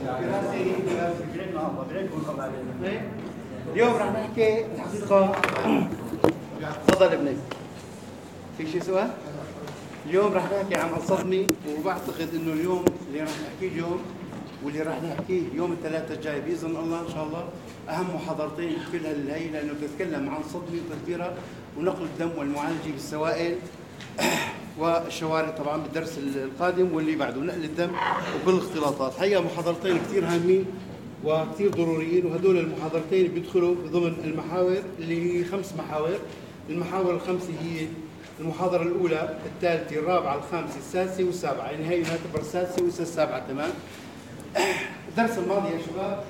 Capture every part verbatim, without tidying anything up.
اليوم رح نحكي الحقيقة. تفضل ابني. في شي سؤال؟ اليوم رح نحكي عن الصدمة، وبعتقد انه اليوم اللي رح نحكيه اليوم واللي رح نحكيه يوم الثلاثاء الجاي باذن الله ان شاء الله اهم محاضرتين بكل هالهي، لانه بتتكلم عن صدمة وتدبيرها ونقل الدم والمعالجة بالسوائل والشوارد طبعا بالدرس القادم واللي بعده، نقل الدم وكل الاختلاطات. حقيقة محاضرتين كثير هامين وكثير ضروريين، وهدول المحاضرتين بيدخلوا ضمن المحاور اللي هي خمس محاور. المحاور الخمسة هي المحاضرة الأولى، الثالثة، الرابعة، الخامسة، السادسة والسابعة، يعني هي نعتبر السادسة وإسا السابعة. تمام. الدرس الماضي يا شباب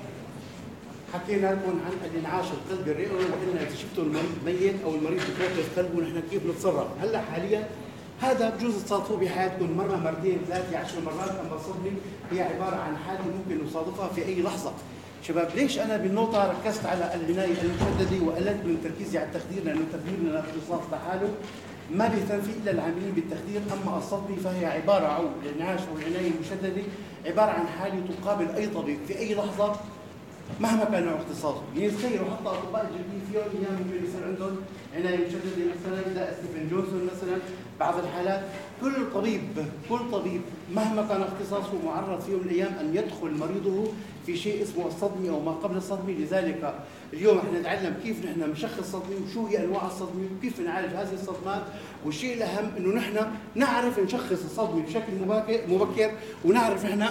حكينا لكم عن الانعاش القلبي الرئوي، وقلنا اذا شفتوا المريض ميت او المريض بتوقف قلبه ونحن كيف نتصرف. هلا حاليا هذا بجوز تصادفوه بحياتكم مره مرتين ثلاثه عشر مرات، اما الصدمه هي عباره عن حاله ممكن نصادفها في اي لحظه. شباب ليش انا بالنقطه ركزت على العنايه المشدده وقللت من تركيزي على التخدير؟ لانه تخديرنا الاختصاص لحاله ما بيهتم فيه الا العاملين بالتخدير، اما الصدمه فهي عباره او الانعاش او العنايه المشدده عباره عن حاله تقابل اي طبيب في اي لحظه مهما كان نوع اختصاصه. يعني تخيلوا حتى اطباء الجلديه في يوم من الايام ممكن يصير عندهم عنايه مشدده، مثلا اذا ستيفن جونسون مثلا بعض الحالات. كل طبيب كل طبيب مهما كان اختصاصه معرض في يوم من الايام ان يدخل مريضه في شيء اسمه الصدمه او ما قبل الصدمه. لذلك اليوم نحن نتعلم كيف نحن نشخص الصدمه وشو هي انواع الصدمه وكيف نعالج هذه الصدمات، والشيء الاهم انه نحن نعرف نشخص الصدمه بشكل مبكر ونعرف نحن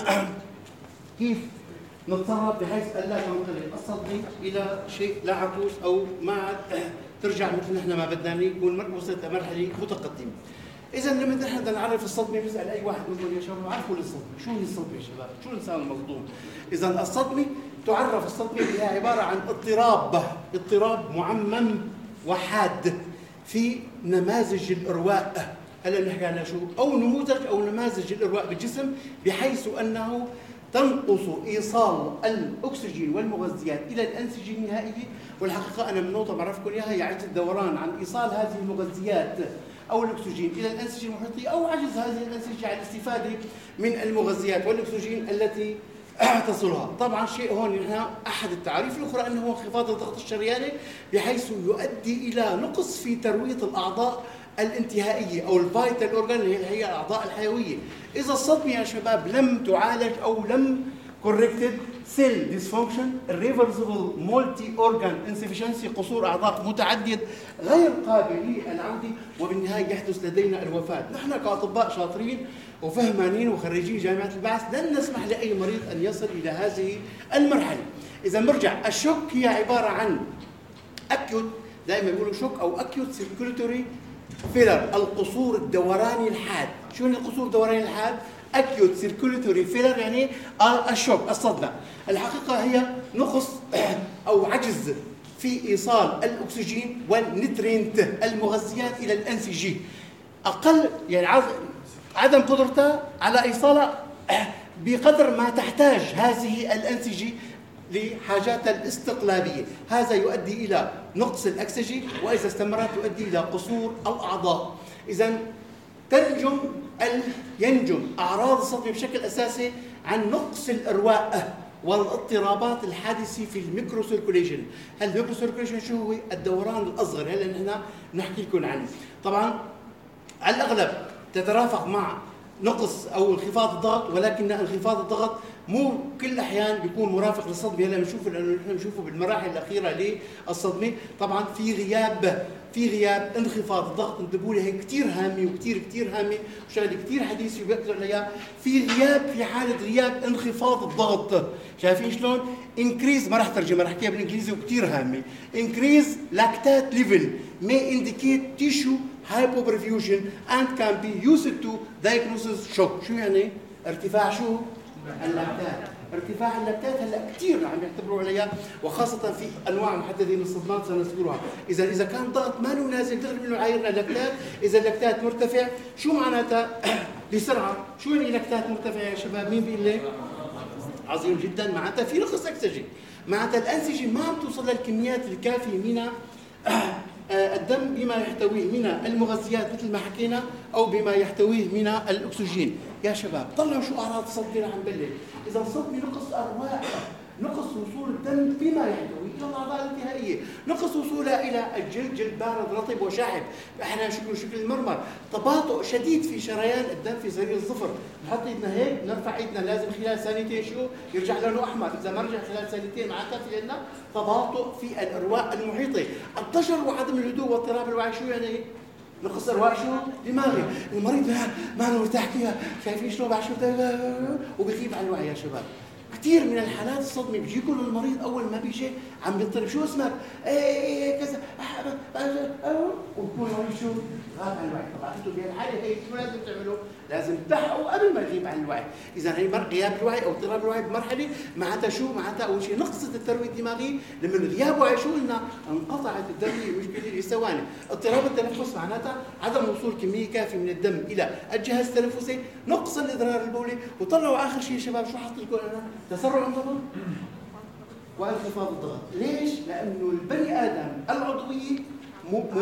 كيف نتصرف بحيث الا تنقلب الصدمه الى شيء لا عكوس او ما عاد ترجع مثل نحن ما بدنا نكون وصلت لمرحله متقدمه. اذا لما نحن بدنا نعرف الصدمه بنسال اي واحد منكم يا شباب عرفوا الصدمه، شو هي الصدمه يا شباب؟ شو الانسان المصدوم؟ اذا الصدمه تعرف الصدمه هي عباره عن اضطراب اضطراب معمم وحاد في نماذج الارواء. هلا بنحكي عنها شو؟ او نموذج او نماذج الارواء بالجسم، بحيث انه تنقص ايصال الاكسجين والمغذيات الى الانسجه النهائيه. والحقيقه انا من نقطه بعرفكم اياها هي عجز الدوران عن ايصال هذه المغذيات او الاكسجين الى الانسجه المحيطيه، او عجز هذه الانسجه عن الاستفاده من المغذيات والاكسجين التي تصلها. طبعا شيء هون نحن احد التعاريف الاخرى انه هو انخفاض الضغط الشرياني، بحيث يؤدي الى نقص في ترويه الاعضاء الانتهائيه او الفايتال اورجان اللي هي الاعضاء الحيويه. اذا الصدمه يا شباب لم تعالج او لم كوركتد، سيل ديسفانكشن، ريفرسبل مولتي اورجان انسفشنسي، قصور اعضاء متعدد غير قابل للعوده، وبالنهايه يحدث لدينا الوفاه. نحن كاطباء شاطرين وفهمانين وخريجين جامعه البعث لن نسمح لاي مريض ان يصل الى هذه المرحله. اذا نرجع، الشوك هي عباره عن اكيوت، دائما بيقولوا شوك او اكيوت سيركوليتوري فيلر، القصور الدوراني الحاد. شو هو القصور الدوراني الحاد؟ اكيوت سيركوليتوري فيلر، يعني الشوك الصدمه. الحقيقه هي نقص او عجز في ايصال الاكسجين والنترينت المغذيات الى الانسجه، اقل يعني عدم قدرتها على ايصالها بقدر ما تحتاج هذه الانسجه لحاجاتها الاستقلابيه. هذا يؤدي الى نقص الاكسجه، واذا استمرت يؤدي الى قصور الاعضاء. اذا تنجم ينجم اعراض الصدمه بشكل اساسي عن نقص الارواء والاضطرابات الحادثه في الميكرو سيركوليشن. الميكرو سيركوليشن شو هو؟ الدوران الاصغر. هلا نحن نحكي لكم عنه. طبعا على الاغلب تترافق مع نقص او انخفاض الضغط، ولكن انخفاض الضغط مو كل الاحيان بيكون مرافق للصدمه. هلا بنشوفه لانه نحن بنشوفه بالمراحل الاخيره للصدمه. طبعا في غياب في غياب انخفاض الضغط. انتبهوا لي، هي كثير هامه وكثير كثير هامه وشغله كثير حديثه وبياكدوا عليها. في غياب في حاله غياب انخفاض الضغط، شايفين شلون؟ انكريز، ما راح ترجمها راح احكيها بالانجليزي وكثير هامه. انكريز لاكتات ليفل may indicate tissue hypoperfusion and can be used to diagnosis shock. شو يعني؟ ارتفاع شو؟ اللاكتات. ارتفاع اللاكتات هلا كثير عم يعتبروا عليها، وخاصه في انواع محدده من الصدمات سنذكرها. اذا اذا كان الضغط ما له نازل دغري منه عايرنا اللاكتات. اذا اللاكتات مرتفع شو معناتها؟ بسرعه. شو يعني لاكتات مرتفعه يا شباب؟ مين بيقول لي؟ عظيم جدا. معناتها في نقص اكسجين، معناتها الانسجه ما عم توصل للكميات الكافيه من الدم بما يحتويه من المغذيات مثل ما حكينا او بما يحتويه من الاكسجين. يا شباب طلعوا شو اعراض الصدمه رح نبلش. اذا الصدمه نقص ارواح، نقص وصول الدم بما يحتوي الى الاعضاء الانتهائيه، نقص وصولها الى الجلد، جلد بارد رطب وشاحب، احنا شكله شكل المرمر، تباطؤ شديد في شريان الدم في زرير الظفر، نحط ايدنا هيك نرفع ايدنا لازم خلال ثانيتين شو يرجع لونه احمر، اذا ما رجع خلال ثانيتين معناتها في عندنا تباطؤ في الارواء المحيطه، الضجر وعدم الهدوء واضطراب الوعي. شو يعني؟ نقص ارواح شو؟ دماغي، المريض ما له مرتاح فيها، شايفين شلون بعد شو وبيغيب عن الوعي. يا شباب كثير من الحالات الصدمه بيجيكم المريض اول ما بيجي عم بيضطرب، شو اسمك؟ ايه كذا وبكون المريض شو؟ غاب عن الوعي. طبعا انتم بهالحاله هي شو لازم تعملوا؟ لازم تلحقوا قبل ما يغيب عن الوعي. اذا هي غياب الوعي او اضطراب الوعي بمرحله معناتها شو؟ معناتها اول شيء نقصت الترويه الدماغيه، لما غياب وعي شو قلنا؟ انقطعت الدمويه مشكله لثواني. اضطراب التنفس معناتها عدم وصول كميه كافيه من الدم الى الجهاز التنفسي، نقص الادرار البولي، وطلعوا اخر شيء يا شباب شو حط لكم انا؟ تسرع انضباط وانخفاض الضغط. ليش؟ لانه البني ادم العضويه مو مو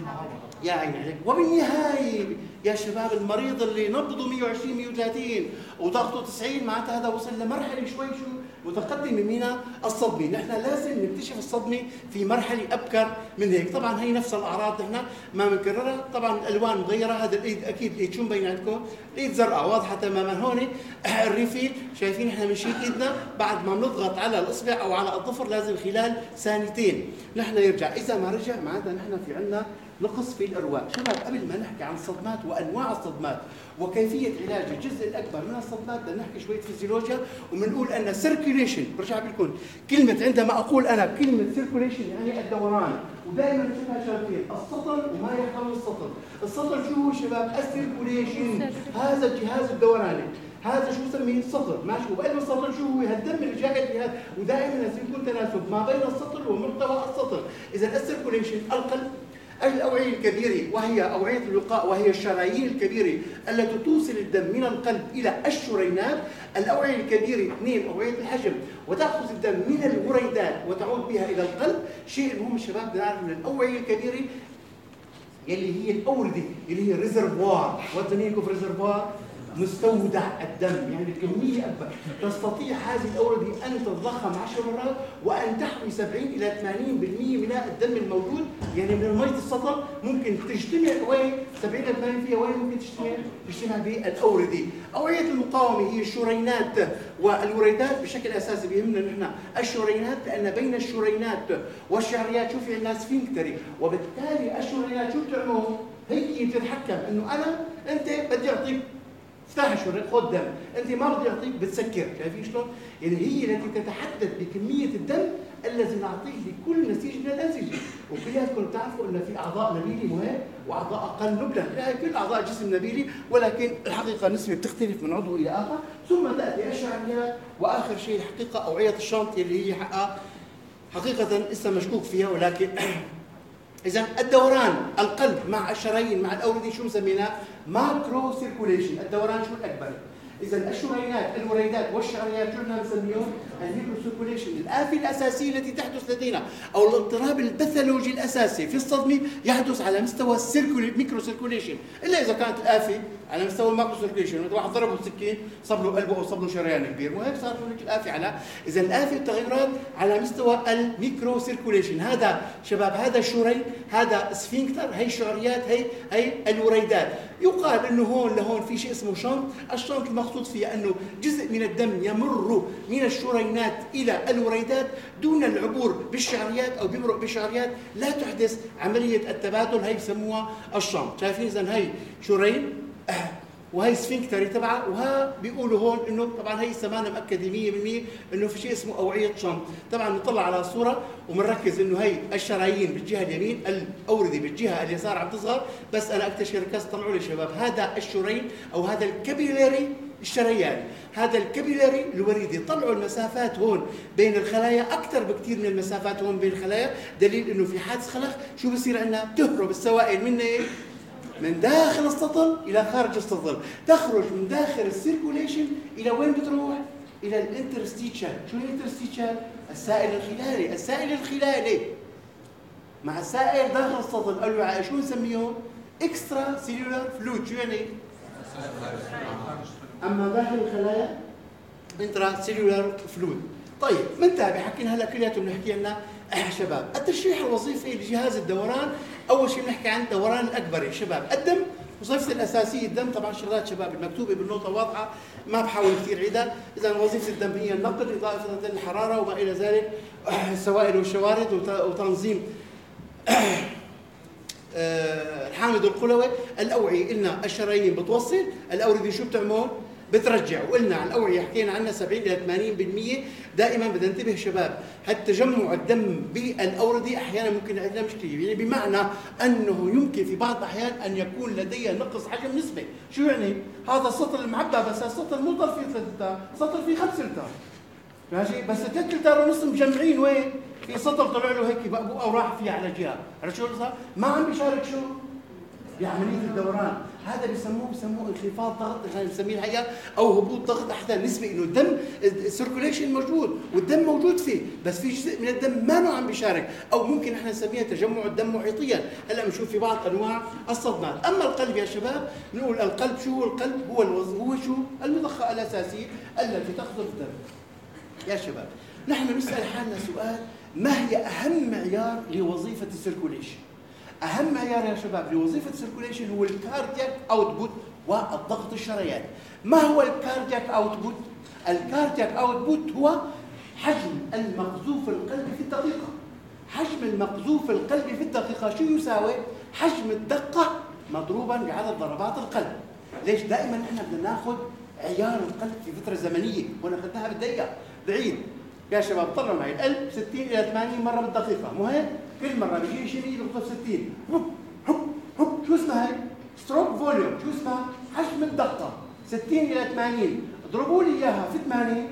يا عيني عليك. وبالنهايه يا شباب المريض اللي نبضه مئة وعشرين مئة وثلاثين وضغطه تسعين معناتها هذا وصل لمرحله شوي شو متقدمه من الصدمه. نحن لازم نكتشف الصدمه في مرحله ابكر من هيك. طبعا هي نفس الاعراض نحن ما بنكررها، طبعا الالوان مغيره. هذا الايد اكيد الايد شو مبين عندكم؟ الايد زرقاء واضحه تماما. هون الريفيل شايفين احنا بنشيل ايدنا بعد ما بنضغط على الاصبع او على الظفر لازم خلال ثانيتين نحن يرجع، اذا ما رجع معناتها نحن في عندنا نقص في الارواء. شباب قبل ما نحكي عن الصدمات وانواع الصدمات وكيفيه علاج الجزء الاكبر من الصدمات بدنا نحكي شويه فيزيولوجيا، وبنقول ان سيركيوليشن، برجع بقول لكم كلمه عندما اقول انا كلمه سيركيوليشن يعني الدوران، ودائما نشوفها شغلتين، السطل وما يحتوي السطل. السطل شو هو شباب؟ السيركيوليشن، هذا الجهاز الدوراني، هذا شو بسميه؟ السطل، ماشي. وبقلب السطل شو هو؟ الدم اللي جاي لهذا، ودائما لازم يكون تناسب ما بين السطل ومحتوى السطل. اذا السيركيوليشن القلب، الأوعية الكبيرة وهي أوعية الوقاء وهي الشرايين الكبيرة التي توصل الدم من القلب إلى الشريانات. الأوعية الكبيرة اثنين أوعية الحجم وتأخذ الدم من الوريدات وتعود بها إلى القلب. شيء مهم شباب بدنا نعرف من الأوعية الكبيرة يلي هي الأوردة اللي هي ريزرفوار، وتنيكم في ريزرفوار مستودع الدم، يعني الكمية أكبر. تستطيع هذه الأوردة أن تتضخم عشر مرات وأن تحوي سبعين إلى ثمانين بالمئة من الدم الموجود، يعني من المية السطل ممكن تجتمع وين؟ سبعين إلى ثمانين فيها وين ممكن تجتمع؟ تجتمع بالأوردة. أوعية المقاومة هي الشريانات والوريدات بشكل أساسي. بيهمنا نحن الشريانات لأن بين الشريانات والشعريات شو في عندنا سفنكتري، وبالتالي الشريانات شو بتعمل؟ هي بتتحكم إنه أنا أنت بدي أعطيك افتح الشريان خذ دم، انت ما بدي اعطيك بتسكر، شايفين شلون؟ يعني هي التي تتحدث بكميه الدم الذي نعطيه لكل نسيج من الانسجه، وكلياتكم بتعرفوا ان في اعضاء نبيله مهم واعضاء اقل نبلا، يعني كل اعضاء الجسم نبيله، ولكن الحقيقه النسبه بتختلف من عضو الى اخر، ثم تاتي الشعريات، واخر شيء الحقيقه اوعيه الشنط اللي هي حقها حقيقه لسه مشكوك فيها، ولكن إذا الدوران القلب مع الشرايين مع الأوردة شو مسميناه؟ ماكرو سيركوليشن، الدوران شو الأكبر؟ إذا الشريانات الوريدات والشعريات شو بدنا نسميهم؟ الميكرو سيركوليشن، الآفة الأساسية التي تحدث لدينا أو الاضطراب الباثولوجي الأساسي في الصدمة يحدث على مستوى الميكرو سيركوليشن، إلا إذا كانت الآفة على مستوى الماكرو سيركوليشن، واحد ضربه بسكين صب له قلبه أو صب له شريان كبير، وهيك صار هناك الآفة على، إذا الآفة التغيرات على مستوى الميكرو سيركوليشن، هذا شباب هذا الشريان، هذا سفنكتر، هي الشعريات، هي هي الوريدات. يقال انه هون لهون في شيء اسمه شنط، الشنط المقصود فيها انه جزء من الدم يمر من الشريانات الى الوريدات دون العبور بالشعريات او بيمرق بالشعريات، لا تحدث عمليه التبادل، هي بسموها الشنط. شايفين؟ اذا هي شريان وهي سفنكتري تبعها، وها بيقولوا هون انه طبعا هي سمانه مأكده مئة بالمئة انه في شيء اسمه اوعيه شنط. طبعا بنطلع على الصوره وبنركز انه هي الشرايين بالجهه اليمين، الاورده بالجهه اليسار عم تصغر، بس انا اكثر ركزت طلعوا لي شباب هذا الشريان او هذا الكابيلاري الشرياني، هذا الكابيلاري الوريدي، طلعوا المسافات هون بين الخلايا اكثر بكثير من المسافات هون بين الخلايا، دليل انه في حادث خلق شو بصير عندنا؟ تهرب السوائل من ايه؟ من داخل السطل الى خارج السطل، تخرج من داخل السيركوليشن الى وين بتروح؟ الى الانترستيتشال. شو الانترستيتشال؟ السائل الخلالي، السائل الخلالي مع السائل داخل السطل الوعاء شو نسميهم؟ اكسترا سيلولار فلويد. شو يعني؟ اما داخل الخلايا انترا سيلولار فلويد. طيب بنتابع حكينا هلا كلياتهم بنحكي لنا شباب. التشريح الوظيفي لجهاز الدوران، اول شيء بنحكي عن الدوران الاكبري يا شباب. الدم وظيفته الاساسيه الدم، طبعا شغلات شباب المكتوبه بالنقطه واضحه ما بحاول كثير عيدها. اذا وظيفه الدم هي النقل، اضافه الحراره وما الى ذلك، السوائل والشوارد وتنظيم الحامض القلوي. الاوعيه قلنا الشرايين بتوصل، الاورده شو بتعمل؟ بترجع. وقلنا عن الاوعيه حكينا عنها سبعين الى ثمانين بالمئة. دائما بدنا ننتبه شباب، تجمع الدم بالاورده احيانا ممكن عندنا مشكله، يعني بمعنى انه يمكن في بعض الاحيان ان يكون لدي نقص حجم نسبي. شو يعني؟ هذا السطر المعبى بس السطر مو ضل فيه ثلاث لتر، سطر فيه خمس لتر. ماشي؟ بس ثلاث لتر ونص مجمعين وين؟ في سطر طلع له هيك بقبوقه وراح فيها على جهه، عرفت شو صار؟ ما عم بيشارك شو؟ بعمليه الدوران. هذا بسموه بسموه انخفاض ضغط، احنا بنسميه الحقيقه او هبوط ضغط احدى نسبه، انه الدم السيركوليشن موجود والدم موجود فيه، بس في جزء من الدم ما عم بيشارك، او ممكن احنا نسميها تجمع الدم محيطيا. هلا بنشوف في بعض انواع الصدمات. اما القلب يا شباب، نقول القلب شو هو؟ القلب هو الوظ... هو شو؟ المضخه الاساسيه التي تقذف الدم. يا شباب نحن نسال حالنا سؤال، ما هي اهم معيار لوظيفه السيركوليشن؟ اهم معيار يا شباب لوظيفه السيركوليشن هو الكاردياك اوتبوت والضغط الشرياني. ما هو الكاردياك اوتبوت؟ الكاردياك اوتبوت هو حجم المقذوف القلبي في الدقيقه. حجم المقذوف القلبي في الدقيقه شو يساوي؟ حجم الدقه مضروبا بعدد ضربات القلب. ليش دائما احنا بدنا ناخذ عيار القلب في فتره زمنيه، وانا اخذناها بالدقيقه. بعيد يا شباب طلعوا معي، القلب ستين الى ثمانين مره بالدقيقه، مو هيك؟ كل مره بيجي شيء يضغط ستين، هوب هوب هوب. شو اسمها هي؟ ستروك فوليوم. شو اسمها؟ حجم الدقه ستين الى ثمانين. اضربوا لي اياها في ثمانين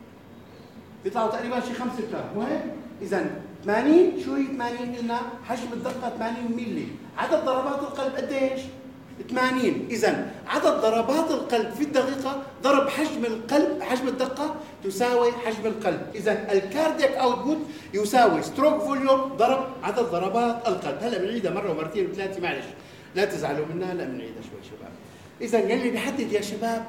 بيطلعوا تقريبا شي خمسة لتر، مو هيك؟ اذا ثمانين شو هي ثمانين؟ قلنا حجم الدقه ثمانين ملي. عدد ضربات القلب قديش؟ ثمانين. اذا عدد ضربات القلب في الدقيقه ضرب حجم القلب، حجم الدقه تساوي حجم القلب. اذا الكاردياك اوتبوت يساوي ستروك فوليوم ضرب عدد ضربات القلب. هلا بنعيدها مره ومرتين وثلاثه، معلش لا تزعلوا منها، هلا بنعيدها شوي شباب. اذا يلي بيحدد يا شباب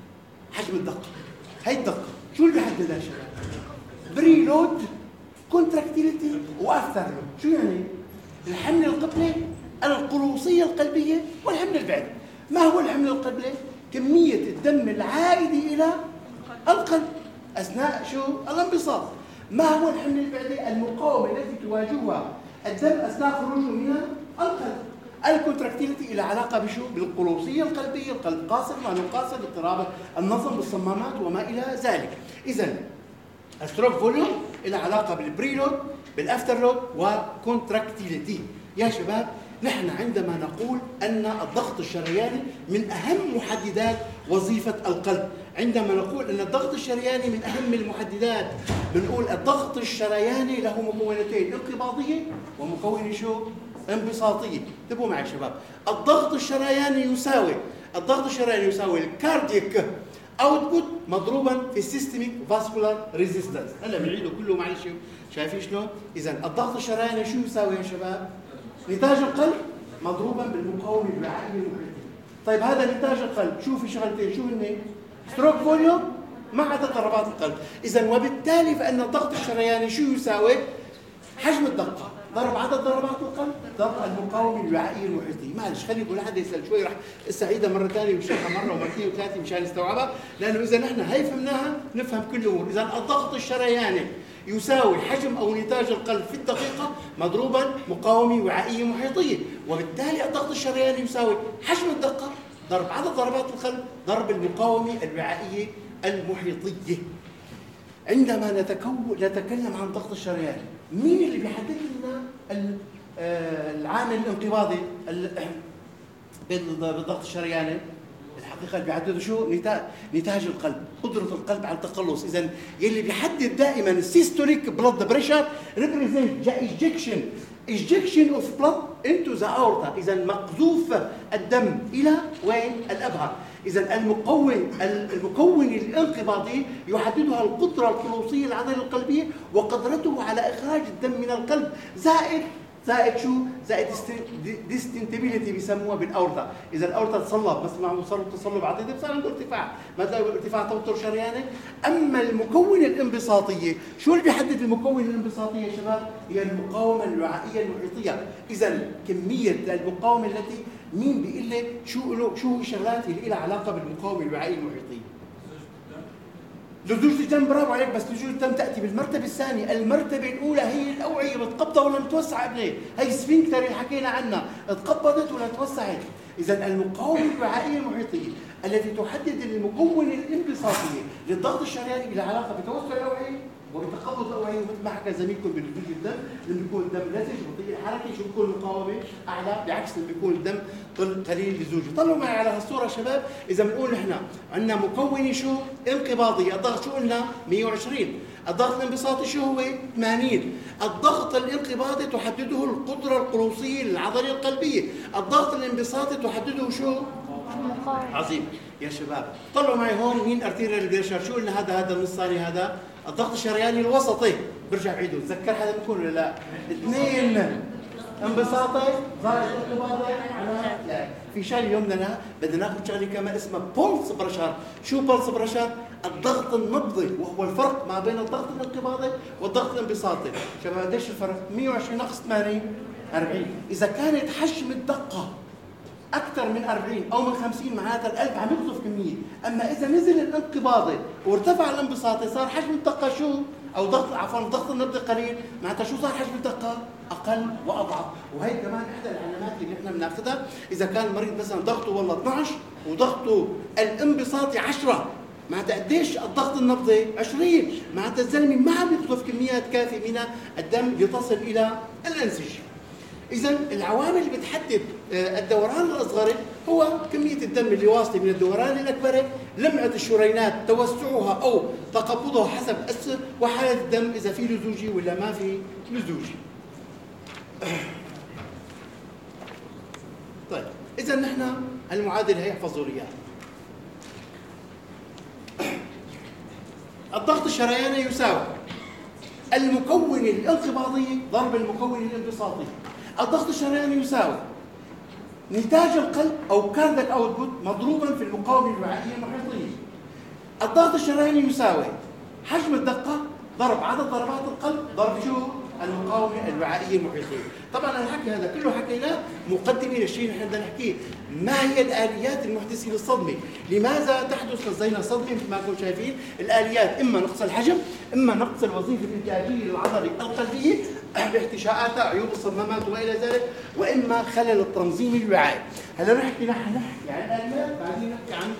حجم الدقه، هي الدقه شو اللي بيحددها يا شباب؟ بري لود، كونتراكتيليتي، وافتر لود. شو يعني؟ الحمل القبلي، القلوصيه القلبيه، والحمل البعدي. ما هو الحمل القبلي؟ كميه الدم العائده الى القلب اثناء شو؟ الانبساط. ما هو الحمل البعدي؟ المقاومه التي تواجهها الدم اثناء خروجه من القلب. الكونتراكتيليتي الى علاقه بشو؟ بالقلوصيه القلبيه، القلب قاصر ما قاصر، اضطراب النظم بالصمامات وما الى ذلك. اذا الستروك فوليوم الى علاقه بالبريلود، بالافتر لود، وكونتراكتيليتي. يا شباب نحن عندما نقول ان الضغط الشرياني من اهم محددات وظيفه القلب، عندما نقول ان الضغط الشرياني من اهم المحددات، بنقول الضغط الشرياني له مكونتين، انقباضيه ومكون شو؟ انبساطيه. انتبهوا معي شباب، الضغط الشرياني يساوي الضغط الشرياني يساوي الكارديك اوتبوت مضروبا في السيستميك فاسكولار ريزيستنس. هلا بنعيده كله معلش، شايفين شلون؟ اذا الضغط الشرياني شو يساوي يا شباب؟ نتاج القلب مضروبا بالمقاومه الوعائيه المحيطيه. طيب هذا نتاج القلب، شو في شغلتين، شو هن؟ ستروك فوليوم مع عدد ضربات القلب. اذا وبالتالي فان الضغط الشرياني شو يساوي؟ حجم الدقه ضرب عدد ضربات القلب ضرب المقاومه الوعائيه المحيطيه. معلش خلي كل حدا يسال شوي، رح استعيدها مره ثانيه ونشرحها مره ومرتين وثلاثه مشان نستوعبها، لانه اذا نحن هي فهمناها نفهم كل الامور. اذا الضغط الشرياني يساوي حجم او نتاج القلب في الدقيقه مضروبا مقاومه وعائيه محيطيه، وبالتالي الضغط الشرياني يساوي حجم الدقه ضرب عدد ضربات القلب ضرب المقاومه الوعائيه المحيطيه. عندما نتكون نتكلم عن الضغط الشرياني، مين اللي بيحدد لنا العامل الانقباضي بالضغط الشرياني؟ الحقيقه اللي بيحدده شو؟ نتاج القلب، قدره القلب على التقلص. اذا يلي بيحدد دائما السيستوليك بلد بريشر ريبريزنت ايجكشن ايجكشن اوف بلد انتو ذا اورتا. اذا مقذوف الدم الى وين؟ الابهى. اذا المكون المكون الانقباضي يحددها القدره القلوصيه العضله القلبيه وقدرته على اخراج الدم من القلب، زائد زائد شو؟ زائد ديستنتابيلتي بيسموها بالاورطه، اذا الاورطه تصلب مثل ما عم يوصلوا تصلب عضلي بصير عنده ارتفاع، ما تلاقي ارتفاع توتر شرياني. اما المكون الانبساطيه، شو اللي بيحدد المكون الانبساطيه يا شباب؟ هي المقاومه الوعائيه المحيطيه، اذا كميه المقاومه التي مين بيقول لك شو له شو الشغلات اللي لها علاقه بالمقاومه الوعائيه المحيطيه؟ لزوجة الدم، برافو عليك، بس لزوجة الدم تأتي بالمرتبة الثانية، المرتبة الأولى هي الأوعية متقبضة ولا متوسعة ابني، هي سفنكتر اللي حكينا عنها، اتقبضت ولا توسعت؟ إذا المقاومة الوعائية المحيطية التي تحدد المكون الانبساطي للضغط الشرياني لها علاقة بتوسع الأوعية وبتقبض الأوعية، ومثل ما حكى زميلكم بلزوجة الدم، لما بيكون الدم لزج بطيء الحركة شو بيكون المقاومة؟ أعلى، بعكس لما بيكون الدم قليل لزوجه. طلعوا معي على هالصورة شباب، إذا بنقول نحن عندنا مكون شو؟ انقباضي، الضغط شو قلنا؟ مئة وعشرين، الضغط الانبساطي شو هو؟ ثمانين، الضغط الانقباضي تحدده القدرة القلوصية للعضلة القلبية، الضغط الانبساطي تحدده شو؟ عظيم يا شباب. طلعوا معي هون مين ارتيريال بريشر، شو قلنا هذا هذا النص ثاني، هذا الضغط الشرياني الوسطي، برجع بعيده، تذكر حدا منكم ولا لا؟ اثنين انبساطي زائد انقباضي على لا. في شغله اليوم بدنا بدنا ناخذ شغله كمان اسمها بولس بريشر، شو بولس بريشر؟ الضغط النبضي، وهو الفرق ما بين الضغط الانقباضي والضغط الانبساطي. شباب قديش الفرق؟ مئة وعشرين ناقص ثمانين أربعين، اذا كانت حجم الدقه أكثر من أربعين أو من خمسين معناتها القلب عم يقذف كمية، أما إذا نزل الانقباضي وارتفع الانبساطي صار حجم الدقة شو؟ أو ضغط عفوا الضغط النبضي قليل، معناتها شو صار حجم الدقة؟ أقل وأضعف، وهي كمان إحدى العلامات اللي نحن بناخذها إذا كان المريض مثلا ضغطه والله اثنعش وضغطه الانبساطي عشرة، معناتها قديش الضغط النبضي؟ عشرين، معناتها الزلمة ما عم يقذف كميات كافية من الدم لتصل إلى الأنسجة. إذا العوامل اللي بتحدد الدوران الأصغر هو كمية الدم اللي واصلة من الدوران الأكبر، لمعة الشريانات، توسعها أو تقبضها حسب السن، وحالة الدم إذا في لزوجي ولا ما في لزوجي. طيب إذا نحن المعادلة هي احفظوا لي اياها. الضغط الشرياني يساوي المكون الانقباضي ضرب المكون الانبساطي. الضغط الشرياني يساوي نتاج القلب او كاردياك اوتبوت مضروبا في المقاومه الوعائيه المحيطيه. الضغط الشرياني يساوي حجم الدقه ضرب عدد ضربات القلب ضرب شو؟ المقاومه الوعائيه المحيطيه. طبعا الحكي هذا كله حكيناه مقدمه للشيء اللي بدنا نحكيه، ما هي الاليات المحدثه للصدمه؟ لماذا تحدث لدينا صدمه؟ مثل ما انتم شايفين الاليات اما نقص الحجم، اما نقص الوظيفه الانتاجيه للعضله القلبيه باحتشاءاتها، عيوب الصمامات وما الى ذلك، واما خلل التنظيم الوعائي. هلا نحكي نحن نحكي عن الاليات، بعدين نحكي عن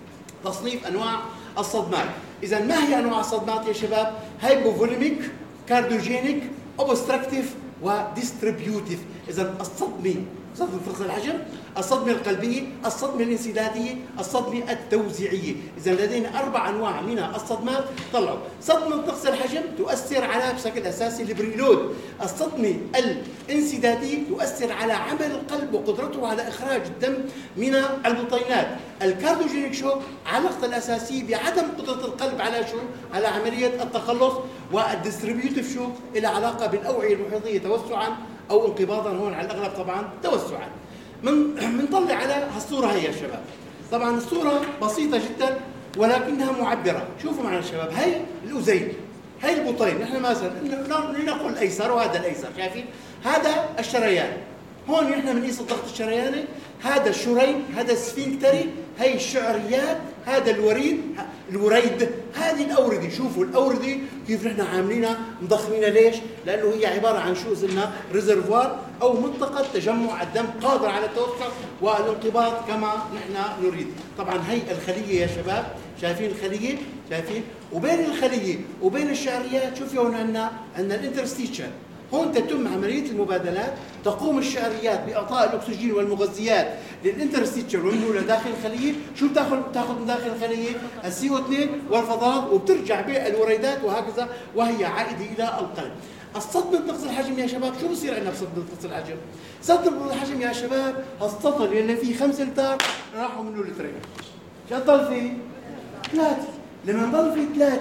تصنيف انواع الصدمات. اذا ما هي انواع الصدمات يا شباب؟ هايبوفوليميك، كارديوجينيك، اوبستراكتيف، وديستريبيوتيف. اذا الصدمه صدمه فقد الحجم، الصدمه القلبيه، الصدمه الانسداديه، الصدمه التوزيعيه. اذا لدينا اربع انواع من الصدمات. طلعوا صدمه نقص الحجم تؤثر على بشكل اساسي البريلود، الصدمه الانسداديه تؤثر على عمل القلب وقدرته على اخراج الدم من البطينات، الكارديوجينيك شوك علاقته الاساسيه بعدم قدره القلب على شو؟ على عمليه التخلص، والديستريبيوتيف شوك له علاقه بالاوعيه المحيطيه توسعا او انقباضا، هون على الاغلب طبعا توسعا. من بنطلع على هالصوره هي يا شباب. طبعا الصوره بسيطه جدا ولكنها معبره. شوفوا معنا شباب، هي الاذين، هي البطين، نحن مثلا لنقل الايسر وهذا الايسر، شايفين؟ هذا الشريان، هون نحن بنقيس الضغط الشرياني، هذا الشريان، هذا السفنكتري، هي الشعريات، هذا الوريد الوريد، هذه الاورده. شوفوا الاورده كيف نحن عاملينها مضخمينها، ليش؟ لانه هي عباره عن شو قلنا؟ ريزرفوار او منطقه تجمع الدم قادر على التوسع والانقباض كما نحن نريد. طبعا هي الخليه يا شباب، شايفين الخليه؟ شايفين؟ وبين الخليه وبين الشعريات شوفوا هون عندنا عندنا الانترستيشن، هون تتم عملية المبادلات، تقوم الشعريات بإعطاء الأكسجين والمغذيات للانترستيشن والمولى داخل الخلية. شو بتاخذ؟ بتاخذ من داخل الخلية السي او اثنين والفضلات، وبترجع بالوريدات وهكذا، وهي عائدة إلى القلب. الصدمة نقص الحجم يا شباب، شو بصير عندنا بصدمة نقص الحجم؟ صدمة الحجم يا شباب السطل اللي فيه خمسة لتر راحوا منه لترين، شو ضل فيه؟ ثلاثة. لما نضل فيه ثلاثة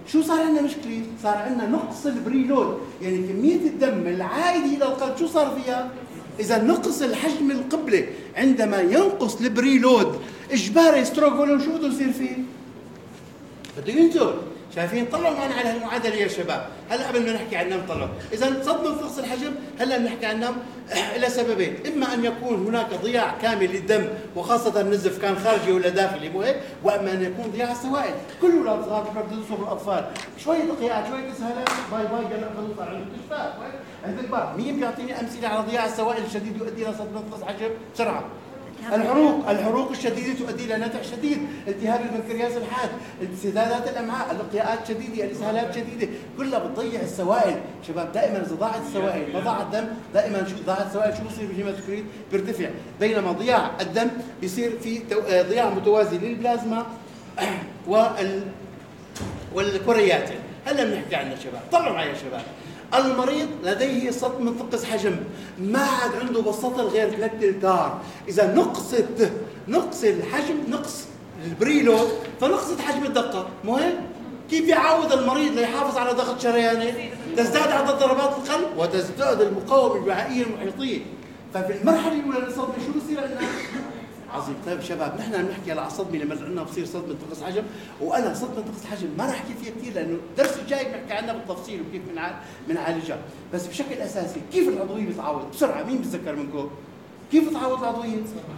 شو صار عندنا مشكله؟ صار عندنا نقص البريلود، يعني كميه الدم العائده الى القلب شو صار فيها؟ اذا نقص الحجم القبله عندما ينقص البريلود اجباري ستروك فوليوم شو بده يصير فيه؟ بده ينزل. شايفين؟ طلعوا معنا على هالمعادله يا شباب، هلا قبل ما نحكي عن النوم طلعوا، اذا صدمه نقص الحجم هلا بنحكي عن النوم الى سببين، اما ان يكون هناك ضياع كامل للدم وخاصه النزف كان خارجي ولا داخلي مو هيك؟ واما ان يكون ضياع السوائل، كل الاولاد صغار بده بالاطفال، شويه دقيقات شويه اسهالات باي باي قال خلص صار عنده استشفاء، عند الكبار، مين بيعطيني امثله على ضياع السوائل الشديد يؤدي الى صدمه نقص حجم؟ بسرعه. الحروق، الحروق الشديدة تؤدي إلى نتع شديد، التهاب البنكرياس الحاد، انسدادات الأمعاء، الإقياءات شديدة، الإسهالات شديدة، كلها بتضيع السوائل، شباب دائما إذا ضاعت السوائل، ما ضاع الدم، دائما شو ضاعت السوائل شو بصير بالهيماتوكريت؟ بيرتفع، بينما ضياع الدم بيصير في ضياع متوازي للبلازما وال والكرياتين. هلا بنحكي عنها شباب، طلعوا معي يا شباب. المريض لديه صدمة نقص حجم، ما عاد عنده بساطة غير ثلاث التار، إذا نقصت نقص الحجم نقص البريلود فنقصت حجم الدقة، مو هيك؟ كيف يعود المريض ليحافظ على ضغط شريانه؟ تزداد عدد ضربات القلب وتزداد المقاومة الوعائية المحيطية. ففي المرحلة الأولى للصدمة شو بصير عندنا؟ عظيم. طيب شباب نحن بنحكي على صدمه لما عندنا بصير صدمه نقص حجم، وانا صدمه نقص حجم ما راح احكي فيها كثير لانه الدرس الجاي بنحكي عنها بالتفصيل وكيف بنعالجها، بس بشكل اساسي كيف العضويه بتعوض؟ بسرعه مين بتذكر منكم؟ كيف بتعوض العضويه؟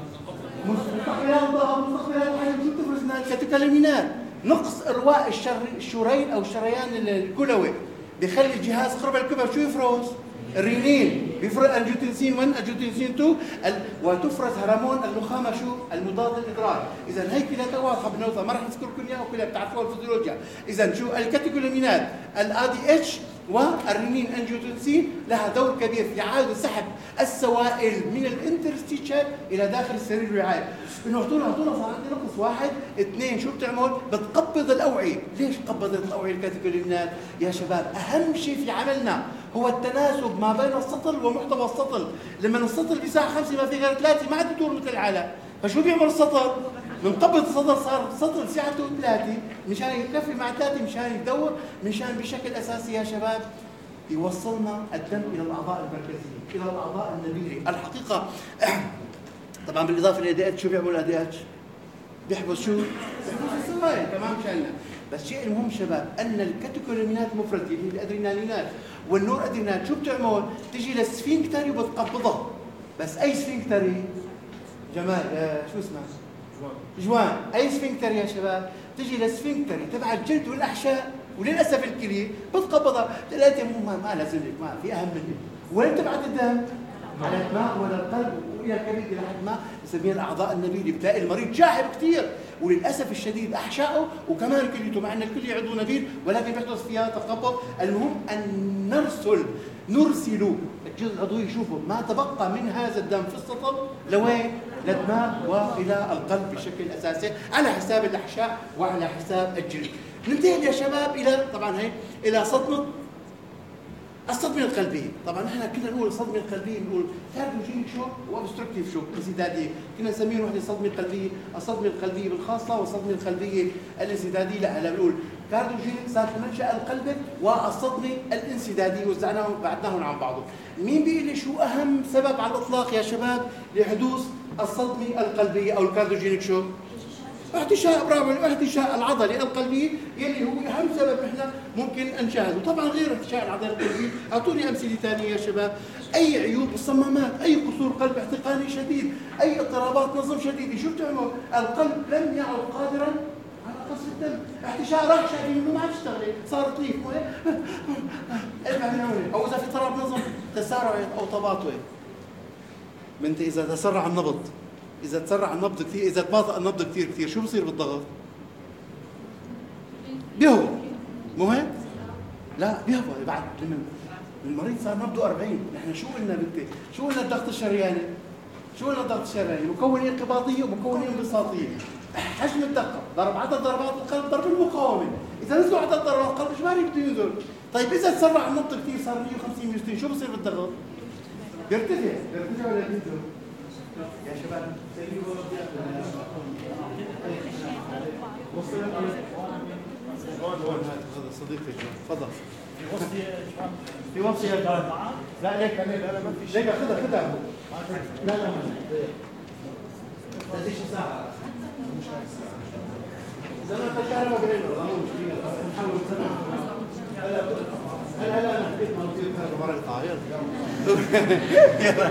مستقبلات الضغط، مستقبلات الحجم، شو بتفرز لنا؟ الكاتيكولامينات، نقص ارواء الشر الشريان او الشريان الكلوي بخلي الجهاز قرب الكبد شو يفرز؟ الرينين بيفرز انجيوتنسين واحد انجيوتنسين اثنين وتفرز هرمون النخامه شو؟ المضاد للادرار، اذا هي كلها واضحه بالنوتة ما راح نذكر لكم اياها وكلها بتعرفوها الفيزيولوجيا، اذا شو الكاتيكولامينات الا دي اتش والرينين انجيوتنسين لها دور كبير في اعاده سحب السوائل من الانترستيشن الى داخل السرير الوعائي، انه اعطونا اعطونا صار عندي نقص واحد اثنين شو بتعمل؟ بتقبض الاوعيه، ليش قبضت الاوعيه الكاتيكولامينات؟ يا شباب اهم شيء في عملنا هو التناسب ما بين السطل ومحتوى السطل، لما السطل بساعة خمسة ما في غير ثلاثة ما عاد يدور مثل العالم، فشو بيعمل السطل؟ منقبض السطل صار السطل ساعته ثلاثة مشان يكفي مع ثلاثة مشان يدور مشان بشكل أساسي يا شباب يوصلنا الدم إلى الأعضاء المركزية، إلى الأعضاء النبيلة، الحقيقة طبعا بالإضافة للأي اتش شو بيعمل الأي اتش؟ بيحبس شو؟ بيحبس السوائل كمان مشاننا، بس الشيء المهم شباب ان الكاتيكولامينات مفرزه اللي هي الادرينالينات والنور ادرينال شو بتعمل؟ تجي للسفنكتري وبتقبضها، بس اي سفنكتري؟ جمال آه شو اسمه؟ جوان، اي سفنكتري يا شباب؟ تجي للسفنكتري تبع الجلد والاحشاء وللاسف الكليه بتقبضها، ثلاثه مو ما لازم لك ما في اهم منه، وين تبعت الدم؟ على الدماغ ولا القلب والى الكبد الى حد ما نسميها الاعضاء النبيله، بتلاقي المريض جاهب كثير وللاسف الشديد احشائه وكمان كليته مع ان الكليه عضو نبيل ولكن بيحدث فيها تقبض، المهم ان نرسل نرسل الجزء العضوي يشوفه ما تبقى من هذا الدم في السطل لوين؟ للدماغ والى القلب بشكل اساسي على حساب الاحشاء وعلى حساب الجلد. ننتقل يا شباب الى طبعا هيك الى صدمه الصدمه القلبيه، طبعا احنا كنا نقول الصدمه القلبيه بنقول كارديوجينيك شوك وابستركتيف شوك انسداديه، كنا نسميه وحده صدمه قلبيه، الصدمه القلبيه بالخاصه والصدمه القلبيه الانسداديه، لا هلا بنقول كارديوجينيك صارت منشا القلب والصدمه الانسداديه وزعناهم بعدناهم عن بعضهم. مين بيقول لي شو اهم سبب على الاطلاق يا شباب لحدوث الصدمه القلبيه او الكارديوجينيك شوك؟ احتشاء برافو، الاحتشاء العضلي القلبي يلي هو اهم سبب نحن ممكن نشاهده، طبعا غير احتشاء العضلي القلبي، اعطوني امثله ثانيه يا شباب، اي عيوب الصمامات، اي قصور قلب احتقاني شديد، اي اضطرابات نظم شديده، شو بتعمل؟ القلب لم يعد قادرا على قصف الدم، احتشاء راح شايفين انه ما عاد يشتغل، صار طيف او اذا في اضطراب نظم تسارع او تباطؤ. بنت اذا تسرع النبض إذا تسرع النبض كثير، إذا تباطأ النبض كثير كثير، شو بصير بالضغط؟ بيهبط، مو هيك؟ لا بيهبط بعد لما المريض صار نبضه أربعين، نحن شو قلنا بنتي؟ شو قلنا الضغط الشرياني؟ شو قلنا الضغط الشرياني؟ مكونين انقباضية ومكونين انبساطية. حجم الدقة، ضرب عدد ضربات القلب، ضرب المقاومة، إذا نزلوا عدد ضربات القلب إجباري بده ينزل. طيب إذا تسرع النبض كثير صار مية وخمسين مية وستين، شو بصير بالضغط؟ بيرتفع، بيرتفع ولا بينزل؟ يا شباب هذا صديقي تفضل. في وصية في وصية لا ليك لا لا ما في شيء خذها خذها لا لا ما ليش ساعة زمان فكان ما بيننا غموش فينا نحاول زمان هلا هلا هلا انا حكيت مع مدير هذا مرة طاير يلا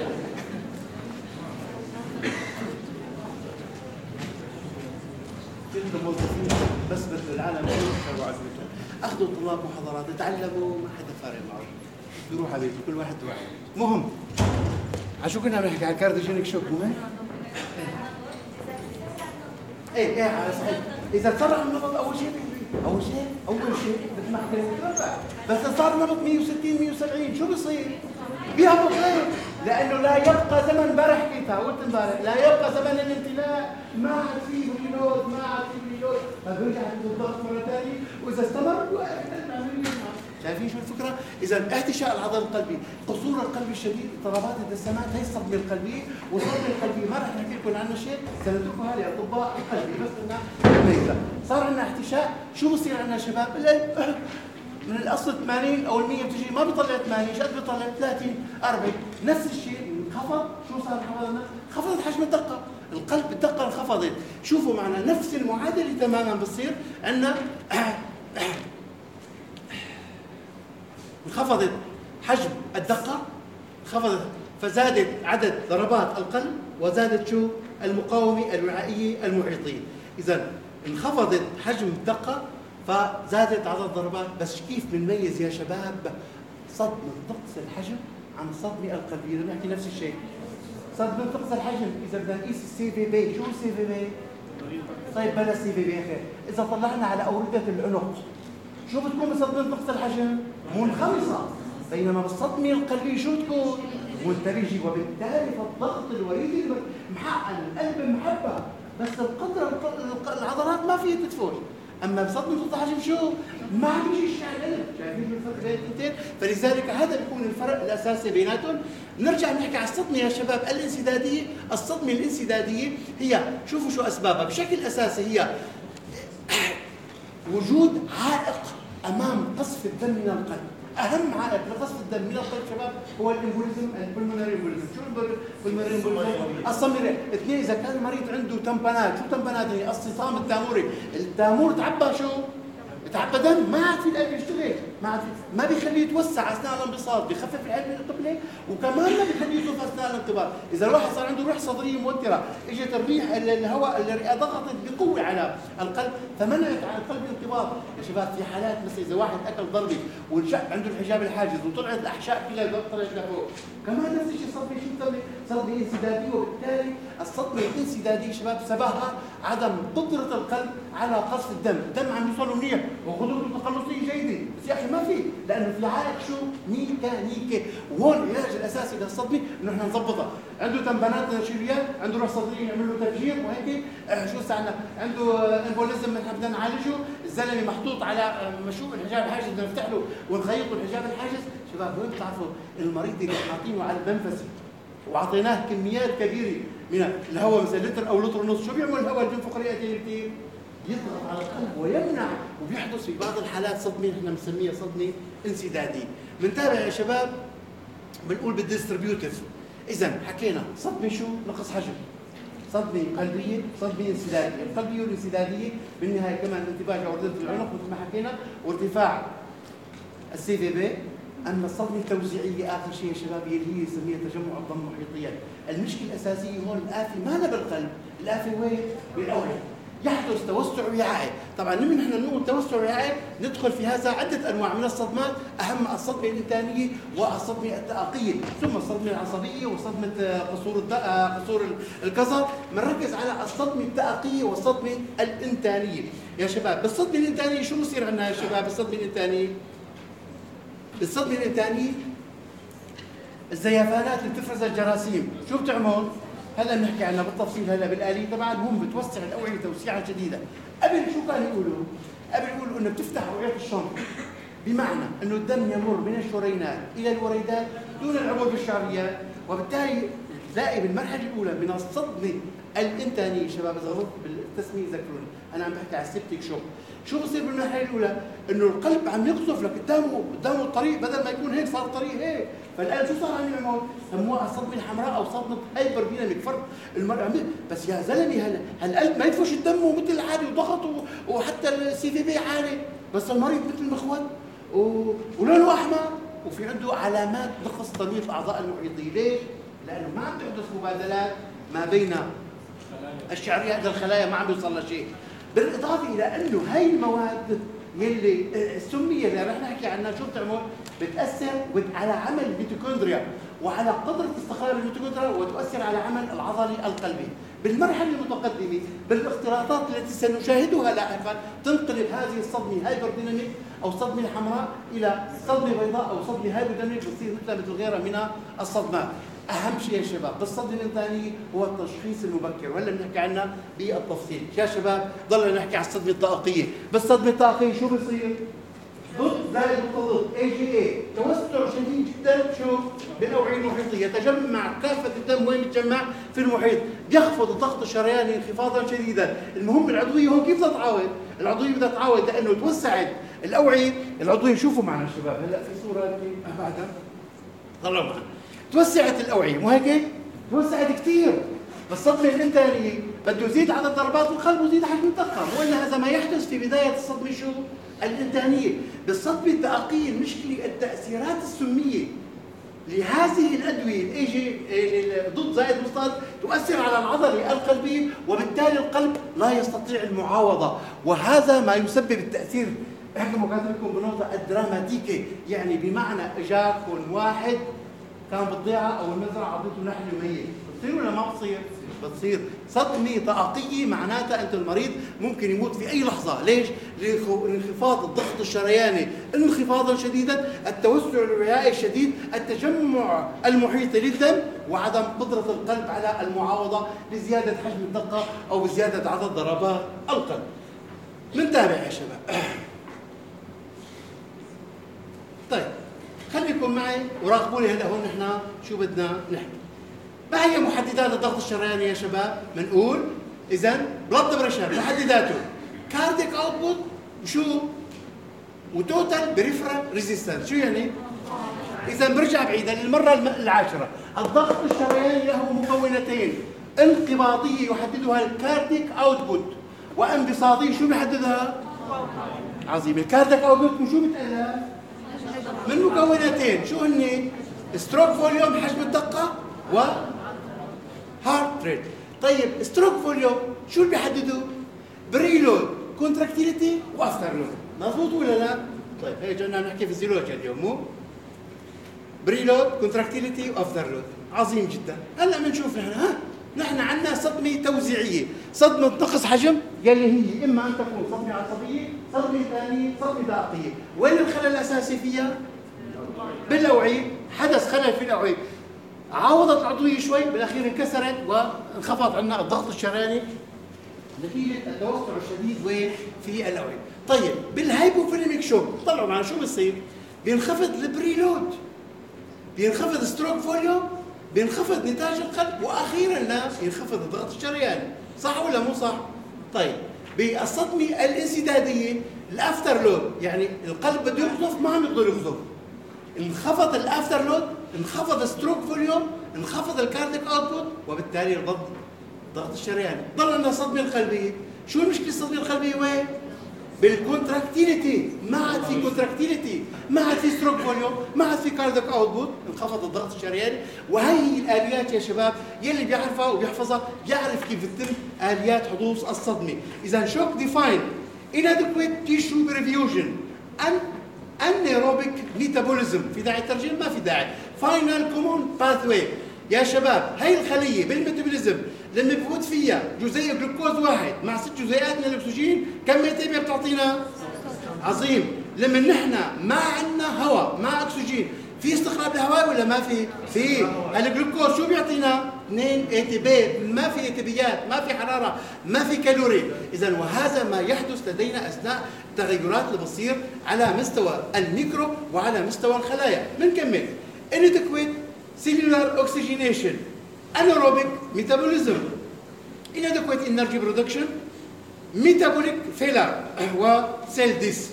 كل الموظفين بس بس العالم كله عزمتهم اخذوا طلاب محاضرات تعلموا ما حدا فارق معه بيروح على بيته كل واحد واحد مهم عشو كنا بنحكي على كارديوجينيك شوك مهم ايه ايه على صحيح اذا تسرع النبض اول شيء اول شيء اول شيء مثل ما حكينا بس صار نبض مية وستين مية وسبعين شو بيصير؟ بيهبط ليه؟ لانه لا يبقى زمن امبارح حكيتها قلت امبارح لا يبقى زمن الامتلاء ما عاد في ريلود ما عاد في ريلود فبيرجع الضغط مره ثانيه واذا استمر شايفين شو الفكره؟ اذا اهتشاء العضل القلبي، قصور القلب الشديد، اضطرابات الدسامات هي الصدمه القلبيه، والصدمه القلبيه ما رح نحكي لكم عنها شيء، سندكم هذه اطباء القلبي بس انها مميزه، صار عندنا اهتشاء، شو بصير عندنا شباب؟ من الاصل ثمانين او المية بتجي ما بيطلع ثمانين، ايش قد بيطلع؟ ثلاثين، أربعين، نفس الشيء انخفض، شو صار انخفض؟ خفضت حجم الدقه، القلب الدقه انخفضت، شوفوا معنا نفس المعادله تماما بتصير عندنا انخفضت حجم الدقة انخفضت فزادت عدد ضربات القلب وزادت شو؟ المقاومة الوعائية المحيطية. إذا انخفضت حجم الدقة فزادت عدد الضربات، بس كيف بنميز يا شباب صدمة نقص الحجم عن الصدمة القلبية؟ بدنا نحكي نفس الشيء. صدمة نقص الحجم إذا بدنا نقيس السي في بي، شو السي في بي؟ طيب بلا السي في بي خير، إذا طلعنا على أوردة العنق شو بتكون بصدمة نقص الحجم؟ منخفضة، بينما بالصدمة القلبية شو تكون؟ منتبجة، وبالتالي فالضغط الوريدي محقن، القلب محبة، بس القدرة العضلات ما فيها تدفش، أما بصدمة نقص الحجم شو؟ ما عم بيجي الشعر القلب، شايفين الفرق بين الاثنتين؟ فلذلك هذا بيكون الفرق الأساسي بيناتهم. نرجع نحكي على الصدمة يا شباب الانسدادية، الصدمة الانسدادية هي شوفوا شو أسبابها، بشكل أساسي هي وجود عائق امام قصف الدم من القلب. اهم عائق لقصف الدم من القلب شباب هو الامبوليزم، البلمونري امبوليزم. شو البلمونري امبوليزم؟ الصميري. اثنين، اذا كان المريض عنده تمبانات، شو تمبانات؟ هي الصمام التاموري، التامور تعبى شو؟ تعبى دم، ما عاد في القلب يشتغل، ما عاد ما بيخليه يتوسع اثناء الانبساط، بخفف الحمل القبلي، وكمان ما بيخليه يطوف اثناء الانقباض. اذا الواحد صار عنده ريح صدريه موتره، اجت الريح الهواء الرئه ضغطت بقوه على القلب فمنعت عن القلب الانقباض. يا شباب في حالات مثل اذا واحد اكل ضربه وانشق عنده الحجاب الحاجز وطلعت الاحشاء كلها طلعت لفوق، كمان نفس الشيء صدمه شو بتسوي؟ صدمه انسداديه، وبالتالي الصدمه الانسداديه شباب سببها عدم قدره القلب على قصف الدم، الدم عم يوصله منيح وغدوته التخلصيه جيده، بس يا اخي ما في، لانه في عائق شو؟ ميكانيكي، وهون العلاج الاساسي للصدمه انه احنا نظبطها، عنده تنبانات نشيل عنده روح صدريه نعمل له تفجير وهيك، آه شو استعنا، عنده امبوليزم احنا بدنا نعالجه، الزلمه محطوط على مشوق الحجاب الحاجز بدنا نفتح له ونخيط له الحجاب الحاجز، شباب وين بتعرفوا المريض اللي حاطينه على المنفسي وعطيناه كميات كبيره من الهواء مثلا لتر او لتر ونص، شو بيعمل الهواء اللي بينفخ رئتين كثير؟ يضغط على القلب ويمنع، وبيحدث في بعض الحالات صدمه احنا بنسميها صدمه انسداديه. بنتابع يا شباب بنقول بالديستريبيوتيف. اذا حكينا صدمه شو؟ نقص حجم، صدمه قلبيه، صدمه انسداديه، القلبيه والانسداديه بالنهايه كمان انتباه عرضه العنق مثل ما حكينا، وارتفاع السي في بي. اما الصدمه التوزيعيه اخر شيء يا شباب هي اللي هي يسميها تجمع الضم محيطيا. المشكله الاساسيه هون الافه ما بالقلب، الافه وين؟ بالاوعيه. يحدث توسع وعائي، طبعا لما نحن نقول توسع وعائي ندخل في هذا عده انواع من الصدمات، اهم الصدمه الانتانيه والصدمه التآقيه، ثم الصدمه العصبيه وصدمه قصور قصور الكظر. بنركز على الصدمه التآقيه والصدمه الانتانيه. يا شباب بالصدمه الانتانيه شو بصير عندنا يا شباب؟ بالصدمه الانتانيه بالصدمه الانتانيه الزيافانات اللي بتفرز الجراثيم شو بتعمل؟ هلا بنحكي عنها بالتفصيل هلا بالآلية تبعها، المهم بتوسع الأوعية توسيعا شديدا. قبل شو كانوا يقولوا؟ قبل يقولوا انه بتفتح أوعية الشنط، بمعنى انه الدم يمر من الشرينات إلى الوريدات دون العبور بالشعريات، وبالتالي تلاقي بالمرحلة الأولى من الصدمة الإنتانية شباب إذا غلطت التسميه ذكروني، انا عم بحكي على السبتيك شوك. شو بصير بالمرحله الاولى؟ انه القلب عم يقذف لقدامه، قدامه الطريق، بدل ما يكون هيك صار الطريق هيك، فالان شو صار عم يعمل؟ سموها الصدمه الحمراء او صدمه هايبر ديناميك، فرق المرء. بس يا زلمه هالقلب ما يدفش دمه مثل العادي وضغطه وحتى السي في بي عالي، بس المريض مثل مخوت ولونه احمر وفي عنده علامات نقص تنويط الاعضاء المحيطيه. ليش؟ لانه ما عم تحدث مبادلات ما بين الشعريات الخلايا، ما عم بيوصل لشيء. بالاضافه الى انه هاي المواد يلي السميه اللي رح نحكي عنها شو بتعمل؟ بتاثر على عمل الميتوكوندريا وعلى قدره استخراج الميتوكوندريا، وتؤثر على عمل العضلي القلبي. بالمرحله المتقدمه بالاختلاطات التي سنشاهدها لاحقا تنقلب هذه الصدمه هايبر ديناميك او صدمه حمراء الى صدمه بيضاء او صدمه هايبر ديناميك، بتصير مثلها مثل غيرها من الصدمات. اهم شيء يا شباب بالصدمه الانسانيه هو التشخيص المبكر، وهلا بنحكي عنها بالتفصيل. يا شباب ضلنا نحكي على الصدمه الطاقيه. بالصدمه الطاقيه شو بصير؟ ضد زائد ضد اي جي اي، توسع شديد جدا شو؟ بالاوعيه المحيطيه، يتجمع كافه الدم وين بتجمع؟ في المحيط، يخفض الضغط الشرياني انخفاضا شديدا. المهم العضويه هون كيف بدها تعاود؟ العضويه بدها تعاود لانه توسعت الاوعيه الاعضويه. شوفوا معنا شباب هلا في صوره بعدها، طلعوا معنا. توسعت الاوعيه مو هيك؟ توسعت كثير. بالصدمه الانتانيه بده يزيد عدد ضربات القلب ويزيد حجم الدقه، والا هذا ما يحدث في بدايه الصدمه شو؟ الانتانيه. بالصدمه الطاقيه المشكله التاثيرات السميه لهذه الادويه الاي جي ضد زائد مضاد تؤثر على العضله القلبيه، وبالتالي القلب لا يستطيع المعاوضه، وهذا ما يسبب التاثير. احنا كاتب لكم بنقطه الدراماتيكي، يعني بمعنى اجاكم واحد كان بالضيعه او المزرعه اعطيته نحل ميت، بتصير ولا ما بتصير؟ بتصير. صدمه طاقيه معناتها انت المريض ممكن يموت في اي لحظه. ليش؟ لانخفاض الضغط الشرياني انخفاضا شديدا، التوسع الوعائي الشديد، التجمع المحيط للدم، وعدم قدره القلب على المعاوضه لزياده حجم الدقه او بزياده عدد ضربات القلب. بنتابع يا شباب. طيب خليكم معي وراقبوا لي هلا هون نحن شو بدنا نحكي. ما هي محددات الضغط الشرياني يا شباب؟ بنقول اذا بلد بريشر محدداته كارديك اوتبوت وشو؟ وتوتال بريفرال ريزيستنس. شو يعني؟ اذا برجع بعيدا للمره العاشره، الضغط الشرياني له مكونتين، انقباضيه يحددها الكارديك اوتبوت، وانبساطيه شو بيحددها؟ عظيم. الكارديك اوتبوت من شو بتقلها؟ من مكونتين، شو هن؟ ستروك فوليوم حجم الدقه و هارت ريت. طيب ستروك فوليوم شو اللي بيحددوا؟ بريلود، كونتراكتيليتي، وافتر لود. مضبوط ولا لا؟ طيب هيك جينا نحكي فيزيولوجيا اليوم مو؟ بريلود، كونتراكتيليتي، وافتر لود. عظيم جدا. هلا بنشوف نحن ها نحن عندنا صدمه توزيعيه، صدمه نقص حجم يلي هي اما ان تكون صدمه عصبيه، صدمه ثانيه، صدمه طاقيه. وين الخلل الاساسي فيها؟ بالاوعيه. حدث خلل في الاوعيه، عاوضت العضويه شوي، بالاخير انكسرت وانخفض عندنا الضغط الشرياني نتيجه التوسع الشديد وين؟ في الاوعيه. طيب بالهايبوفوليميك شوك طلعوا معنا شو بصير؟ بينخفض البريلود، بينخفض ستروك فوليوم، بينخفض نتاج القلب، واخيرا لا ينخفض الضغط الشرياني. صح ولا مو صح؟ طيب بالصدمه الانسداديه الافتر لود، يعني القلب بده يقذف ما عم يقدر يقذف، انخفض الافتر لود، انخفض ستروك فوليوم، انخفض الكارديك اوتبوت، وبالتالي ضد الضغط الشرياني. ضل عندنا الصدمه القلبيه. شو المشكله الصدمه القلبيه وين؟ بالكونتراكتيليتي. ما عاد في كونتراكتيليتي، ما عاد في ستروك فوليوم، ما عاد في كارديك اوتبوت، انخفض الضغط الشرياني. وهي هي الاليات يا شباب يلي بيعرفها وبيحفظها بيعرف كيف تتم اليات حدوث الصدمه. اذا شوك ديفاين inadequate tissue perfusion ان انيروبيك ميتابوليزم. في داعي الترجمه؟ ما في داعي. فاينل كومون باثوي. يا شباب هي الخليه بالميتابوليزم لما بفوت فيها جزيء جلوكوز واحد مع ست جزيئات من الاكسجين كم اي بتعطينا؟ عظيم. لما نحن ما عندنا هواء مع اكسجين في استخراج الهواء ولا ما في؟ في. الجلوكوز شو بيعطينا؟ اثنين اي تي بي. ما في اي تي بيات، ما في حراره، ما في كالوري. اذا وهذا ما يحدث لدينا اثناء التغيرات اللي بتصير على مستوى الميكرو وعلى مستوى الخلايا. بنكمل. inadequate cellular oxygenation, anaerobic metabolism, inadequate energy production, ميتابوليك فيلر وسيل ديس.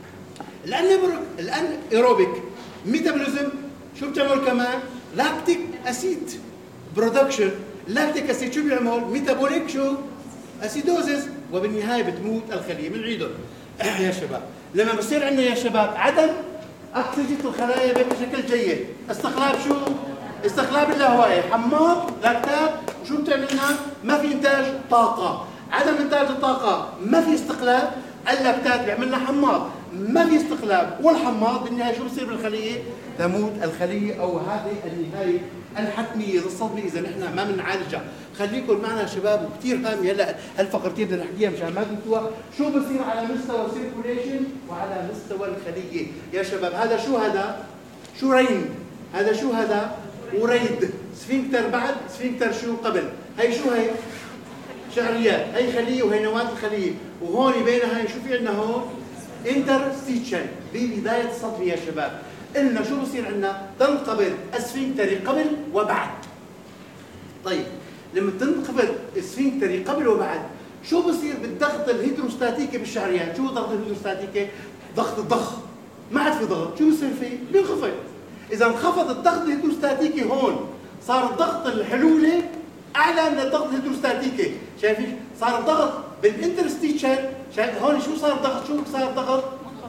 الانيروبيك ميتابوليزم شو بتعمل كمان؟ لاكتيك اسيد برودكشن. لاكتيك اسيد شو بيعمل؟ ميتابوليك شو؟ اسيدوزيس، وبالنهايه بتموت الخليه. بنعيدهم يا شباب. لما بصير عندنا يا شباب عدم اكسجين الخلايا بشكل جيد، استقلاب شو؟ استقلاب اللاهوائي، حماض لاكتات، وشو بتعملنا؟ ما في انتاج طاقه. عدم انتاج الطاقه، ما في استقلاب، اللاكتات بيعمل لنا حماض، ما في استقلاب، والحماض بالنهايه شو بصير بالخليه؟ تموت الخليه، او هذه النهايه الحتميه للصدمه اذا نحن ما بنعالجها. خليكم معنا يا شباب، وكثير هام هلا هالفقرتين بدنا نحكيها مشان ما تنسوها. شو بصير على مستوى السيركوليشن وعلى مستوى الخليه يا شباب؟ هذا شو هذا؟ شو رين؟ هذا شو هذا؟ وريد. سفنكتر بعد، سفنكتر شو قبل. هي شو هي؟ شعريات. هي خليه وهي نواه الخليه، وهون بينها هي شو في عندنا هون؟ انترستيشن ببدايه الصدمه يا شباب. قلنا شو بصير عندنا؟ تنقبض السفنكتري قبل وبعد. طيب لما تنقبض السفنكتري قبل وبعد، شو بصير بالضغط الهيدروستاتيكي بالشعريات؟ شو ضغط الهيدروستاتيكي؟ ضغط الضخ. ما عاد في ضغط، شو بصير فيه؟ بينخفض. إذا انخفض الضغط الهيدروستاتيكي هون، صار الضغط الحلولي أعلى من الضغط الهيدروستاتيكي، شايفين؟ صار الضغط بالانترستيشن، شايف هون شو صار الضغط؟ شو صار الضغط؟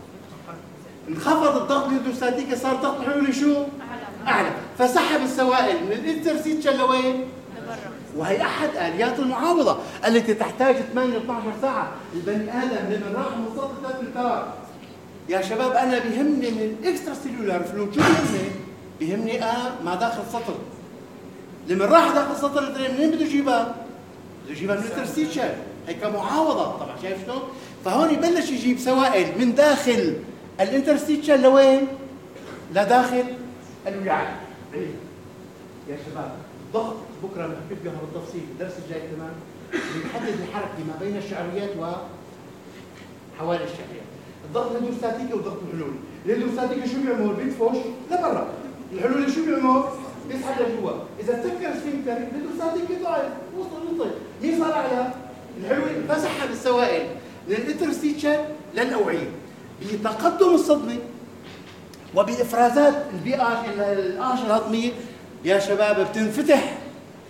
انخفض الضغط الهيدروستاتيكي، صار الضغط الحلولي شو؟ أعلى، فسحب السوائل من الانترستيشن لوين؟ وهي أحد آليات المعاوضة التي تحتاج ثمانية إلى اثنعش ساعة. البني آدم لما راح من سطح ثلاث امتار يا شباب، أنا بيهمني من الاكسترا سيلولار فلويد، شو بيهمني؟ بيهمني آه ما داخل السطر. لما راح داخل السطر منين بده يجيبها؟ بده يجيبها من الانترستيشن، هي كمعاوضة طبعا، شايف شلون؟ فهون يبلش يجيب سوائل من داخل الانترستيشن لوين؟ لداخل الوعاء. يا شباب الضغط بكره بنحكي فيها بالتفصيل الدرس الجاي تمام، بنحدد الحركه ما بين الشعريات وحوالي الشعريات. الضغط الهيدروستاتيكي والضغط الحلولي. الهيدروستاتيكي شو بيعمل؟ بيدفش لبرا. الحلولي شو بيعمل؟ بيسحب لجوا. اذا تسكر السفنكتر الهيدروستاتيكي ضعف، وصل نطق. مين صار اعلى؟ الحلولي، فسحب السوائل من الانترستيشن للاوعيه. بتقدم الصدمه وبافرازات البي اتش الاقشره الهضميه يا شباب بتنفتح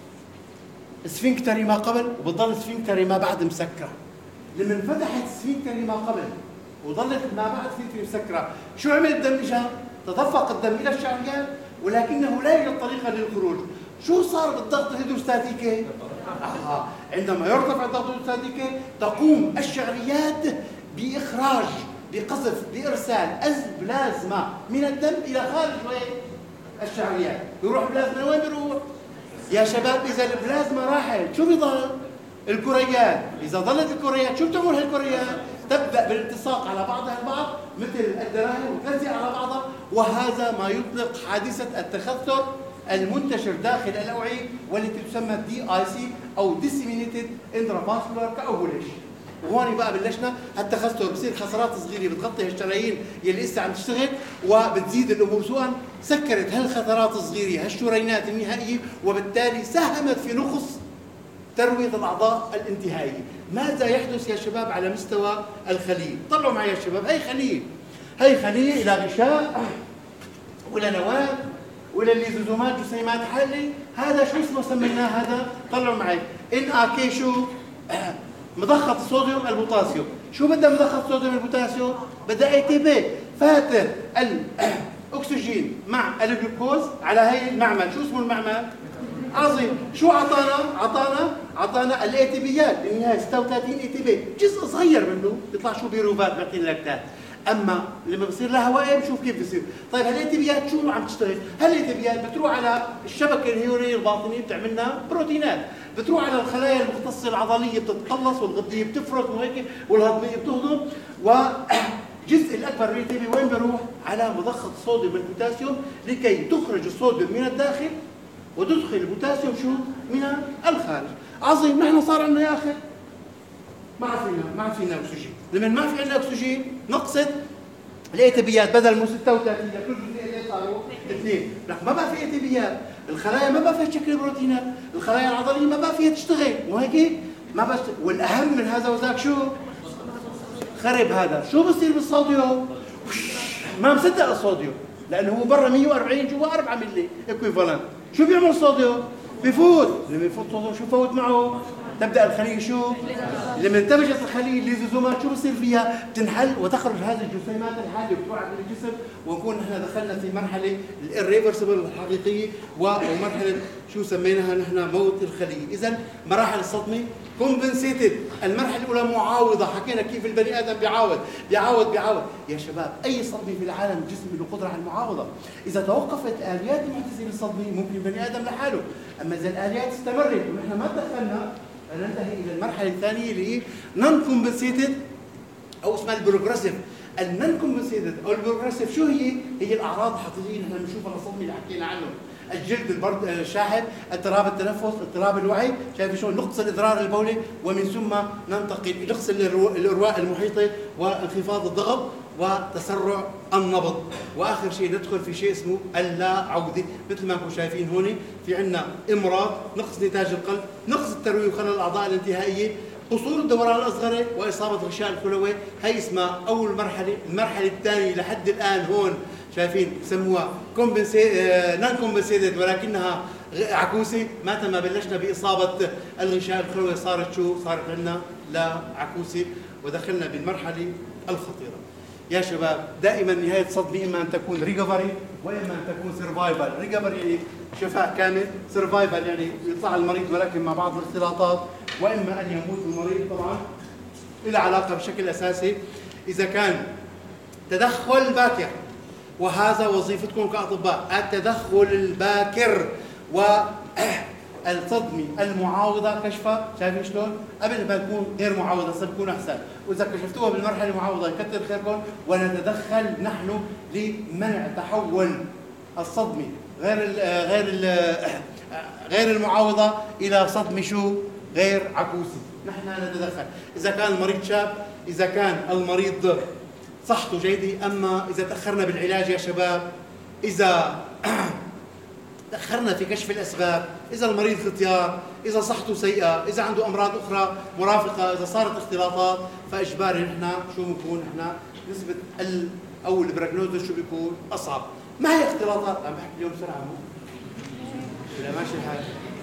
سفنكتري ما قبل وبتضل سفنكتري ما بعد مسكره. لما انفتحت سفنكتري ما قبل وظلت ما بعد سفنكتري مسكره، شو عمل الدم؟ اجى تدفق الدم الى الشعريات ولكنه لا يوجد طريقه للخروج. شو صار بالضغط الهيدروستاتيكي؟ آه. عندما يرتفع الضغط الهيدروستاتيكي تقوم الشعريات باخراج، بقذف، بارسال البلازما من الدم الى خارج وين؟ الشعريات. بيروح البلازما وين بيروح؟ يا شباب اذا البلازما راحت شو بيضل؟ الكريات. اذا ظلت الكريات شو بتعمل هالكريات؟ تبدا بالالتصاق على بعضها البعض مثل الدراهم وتلزق على بعضها، وهذا ما يطلق حادثه التخثر المنتشر داخل الاوعيه والتي تسمى دي اي سي او ديسيمينيتد انترافاسكولار كاوفوليشن. وهون بقى بلشنا هالتخثر، بصير خسارات صغيره بتغطي هالشرايين يلي لسه عم تشتغل وبتزيد الامور سوءا. سكرت هالخسارات الصغيره هالشرينات النهائيه، وبالتالي ساهمت في نقص ترويه الاعضاء الانتهائيه. ماذا يحدث يا شباب على مستوى الخليه؟ طلعوا معي يا شباب، هي خليه، هي خليه الى غشاء ولا نواه ولا الليزوزومات جسيمات حلي. هذا شو اسمه سميناه هذا؟ طلعوا معي ان ا كي شو؟ مضخة الصوديوم البوتاسيوم. شو بدها مضخة الصوديوم البوتاسيوم؟ بدها اي تي بي، فاتر الاكسجين مع الجلوكوز على هي المعمل. شو اسمه المعمل؟ عظيم. شو عطانا؟ عطانا عطانا الاي تي بيات بالنهايه ستة وثلاثين اي تي بي، جزء صغير منه بيطلع شو بيروفات بيعطينا لاكتات. اما لما بصير لها هواء بشوف كيف بصير. طيب هالاي تي بيات شو عم تشتغل؟ هالاي تي بيات بتروح على الشبكه الهيوريه الباطنيه بتعمل لنا بروتينات، بتروح على الخلايا المختصه العضليه بتتقلص والغديه بتفرز وهيك والهضميه بتهضم، والجزء الاكبر من التي بي وين بيروح؟ على مضخه الصوديوم والبوتاسيوم لكي تخرج الصوديوم من الداخل وتدخل البوتاسيوم شو؟ من الخارج. عظيم. نحن صار عندنا يا اخي ما فينا ما فينا اكسجين. لما ما في عندنا اكسجين نقصت الاي تي بيات، بدل مو ستة وثلاثين لكل جزئيه صاروا اثنين. لك ما بقى في اي تي بيات، الخلايا ما بقى فيها تشكل بروتينات، الخلايا العضليه ما بقى فيها تشتغل، مو هيك؟ ما بس، والاهم من هذا وذاك شو؟ خرب هذا. شو بصير بالصوديوم؟ ما مصدق الصوديوم لانه هو برا مية وأربعين جوا أربعة ملي ايكويفالنت. شو بيعمل الصوديوم؟ بفوت. لما يفوت الصوديوم شو فوت معه؟ تبدا الخليه شو؟ لما انتبجت الخليه الليزوزومات شو بصير فيها؟ بتنحل وتخرج هذه الجسيمات الحاده وبتوعد الجسم، ونكون نحن دخلنا في مرحله الريفرسبل الحقيقيه ومرحله شو سميناها نحن؟ موت الخليه. اذا مراحل الصدمه كومبنسيتد. المرحله الاولى معاوضه، حكينا كيف البني ادم بيعاود بيعاود بيعاود. يا شباب اي صدمه في العالم الجسم له قدره على المعاوضه. اذا توقفت اليات المحدثه للصدمه ممكن البني ادم لحاله، اما اذا الاليات استمرت ونحن ما تدخلنا ننتهي الى المرحله الثانيه اللي هي نون كومبنسيتد او اسمها البروجريسيف. النون كومبنسيتد او البروجريسيف شو هي؟ هي الاعراض الحقيقيه نحن بنشوفها للصدمه اللي حكينا عنه. الجلد، البرد الشاحب، اضطراب التنفس، اضطراب الوعي، شايف شلون؟ نقص الادرار البولي، ومن ثم ننتقل الى نقص الارواء المحيطه وانخفاض الضغط وتسرع النبض، واخر شيء ندخل في شيء اسمه اللا عوده. مثل ما انتم شايفين هون في عندنا امراض، نقص نتاج القلب، نقص الترويه وخلل الاعضاء الانتهائيه، قصور الدوران الاصغري واصابه الغشاء الكلوي. هي اسمها اول مرحله. المرحله الثانيه لحد الان هون شايفين سموها نون كومبنسيتد ولكنها عكوسه. متى ما بلشنا باصابه الغشاء الكلوي صارت شو؟ صارت عندنا لا عكوسه ودخلنا بالمرحله الخطيره. يا شباب دائما نهايه صدمه اما ان تكون ريكفري واما ان تكون سرفايفل. ريكفري يعني شفاء كامل، سرفايفل يعني يطلع المريض ولكن مع بعض الاختلاطات، واما ان يموت المريض. طبعا إلى علاقه بشكل اساسي اذا كان تدخل باكر، وهذا وظيفتكم كاطباء، التدخل الباكر والصدمه المعاوضه كشفها. شايفين شلون؟ قبل ما تكون غير معاوضه ستكون احسن، واذا كشفتوها بالمرحله المعاوضه يكثر خيركم، ونتدخل نحن لمنع تحول الصدمه غير ال غير ال غير المعاوضه الى صدمه شو؟ غير عكوسه. نحن نتدخل اذا كان المريض شاب، اذا كان المريض صحته جيده. اما اذا تاخرنا بالعلاج يا شباب، اذا تاخرنا في كشف الاسباب، اذا المريض ختيار، اذا صحته سيئه، اذا عنده امراض اخرى مرافقه، اذا صارت اختلاطات، فاجباري نحن شو بنكون؟ نحن نسبه ال او البروجنوز شو بيكون؟ اصعب. ما هي اختلاطات؟ عم بحكي اليوم بسرعه مو؟ لا ماشي الحال.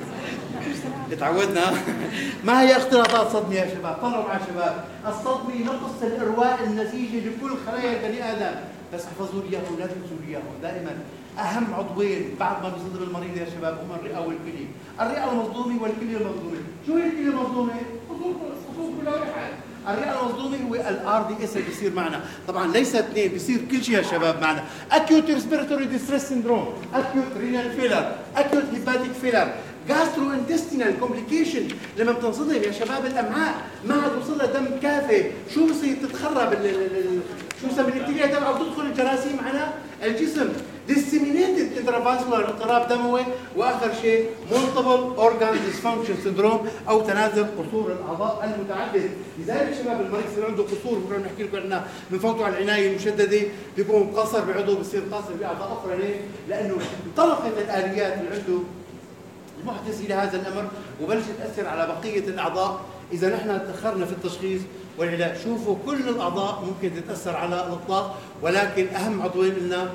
اتعودنا. ما هي اختلاطات صدمه يا شباب؟ طلعوا مع شباب. الصدمه نقص الارواء النسيجي لكل خلايا البني ادم، بس احفظوا لي اياهم، لا تنسوا لي اياهم دائما. اهم عضوين بعد ما بيصدم المريض يا شباب هم الرئه والكلى. الرئه المصدومه والكلى المصدومه. شو هي الكلى المصدومه؟ خصوص كلها واحد. الرئه المصدومه هو الار دي اس اللي بيصير معنا، طبعا ليس اثنين، بيصير كل شيء يا شباب معنا. اكيوت ريسبيراتوري ديستريس سيندروم، اكيوت رينال فيلر، اكيوت هيباتيك فيلر، جاسترو انتستينال كومبليكيشن. لما بتنصدم يا شباب الامعاء ما عاد وصل لها دم كافي، شو بصير؟ تتخرب ال ال شو بسمي الابتلاء تبعه وتدخل الجراثيم على الجسم. disseminated intravascular اضطراب دموي، واخر شيء multiple organ dysfunction syndrome او تنازل قصور الاعضاء المتعدد. لذلك شباب المريض يصير عنده قصور، بكره بنحكي لكم عنها، بنفوتوا على العنايه المشدده، بيكون قصر بعضو، بصير قاصر باعضاء اخرى. ليه؟ لانه انطلقت الاليات اللي عنده المحدث الى هذا الامر وبلشت تاثر على بقيه الاعضاء. اذا نحن تاخرنا في التشخيص والعلاج، شوفوا كل الاعضاء ممكن تتاثر على الاطلاق، ولكن اهم عضوين لنا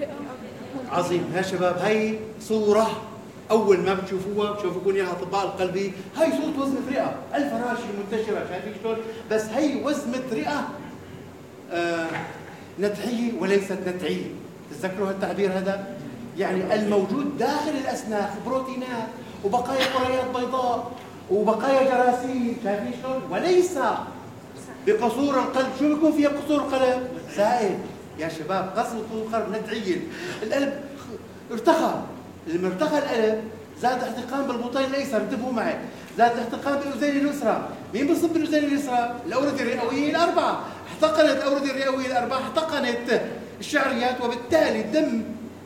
عظيم يا شباب. هي صوره اول ما بتشوفوها بتشوفوا اياها اطباء القلبي، هي صوره وزمه رئه، الفراشي المنتشره، شايفين شلون؟ بس هي وزمه رئه آه نتعيه وليست نتعيه. تتذكروا هالتعبير هذا؟ يعني الموجود داخل الاسناخ بروتينات وبقايا كريات بيضاء وبقايا جراثيم، شايفين شلون؟ وليس بقصور القلب. شو بيكون فيها قصور القلب؟ سائل يا شباب. قسوة القلب نتعية، القلب ارتخى، لما ارتخى القلب زاد احتقان بالبطين الايسر، انتبهوا معي، زاد احتقان بالاذين اليسرى. مين بصب بالاذين اليسرى؟ الاورده الرئويه الاربعه، احتقنت الاورده الرئويه الاربعه، احتقنت الشعريات، وبالتالي الدم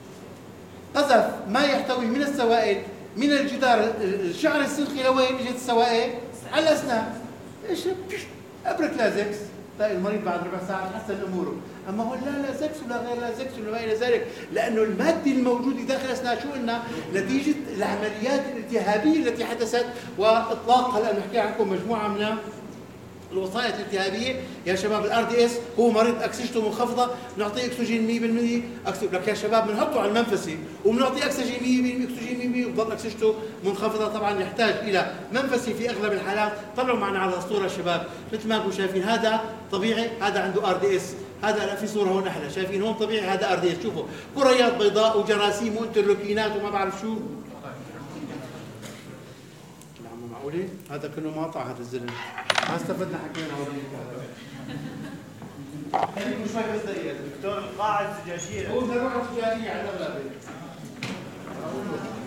قذف ما يحتوي من السوائل من الجدار الشعر السلخي. لوين اجت السوائل؟ على الاسنان. ايش؟ ابركلازكس تلاقي المريض بعد ربع ساعه تحسن اموره، اما هو لا لا زكس ولا غير لا زكس ولا ما الى ذلك، لانه الماده الموجوده داخل اثناء شو قلنا؟ نتيجه العمليات الالتهابيه التي حدثت واطلاق هلا بنحكي عنكم مجموعه من الوصاية الالتهابية يا شباب. الار دي اس هو مريض اكسجته منخفضة، بنعطيه اكسجين مية بالمية، اكسجين لك يا شباب بنحطه على المنفسي وبنعطيه اكسجين مية بالمية، اكسجين مية بالمية وبضل اكسجته منخفضة. طبعا يحتاج الى منفسي في اغلب الحالات. طلعوا معنا على الصورة يا شباب مثل ما انتم شايفين، هذا طبيعي، هذا عنده ار دي اس، هذا في صورة هون احلى، شايفين هون طبيعي، هذا ار دي اس. شوفوا كريات بيضاء وجراثيم وانترلوكينات وما بعرف شو. معقولة؟ هذا كله مقطع هذا الزلمة. ما استفدنا حكينا على خليكم شوي بس دقيقة. دكتور القاعة الزجاجية هو القاعة الزجاجية على الأغلب.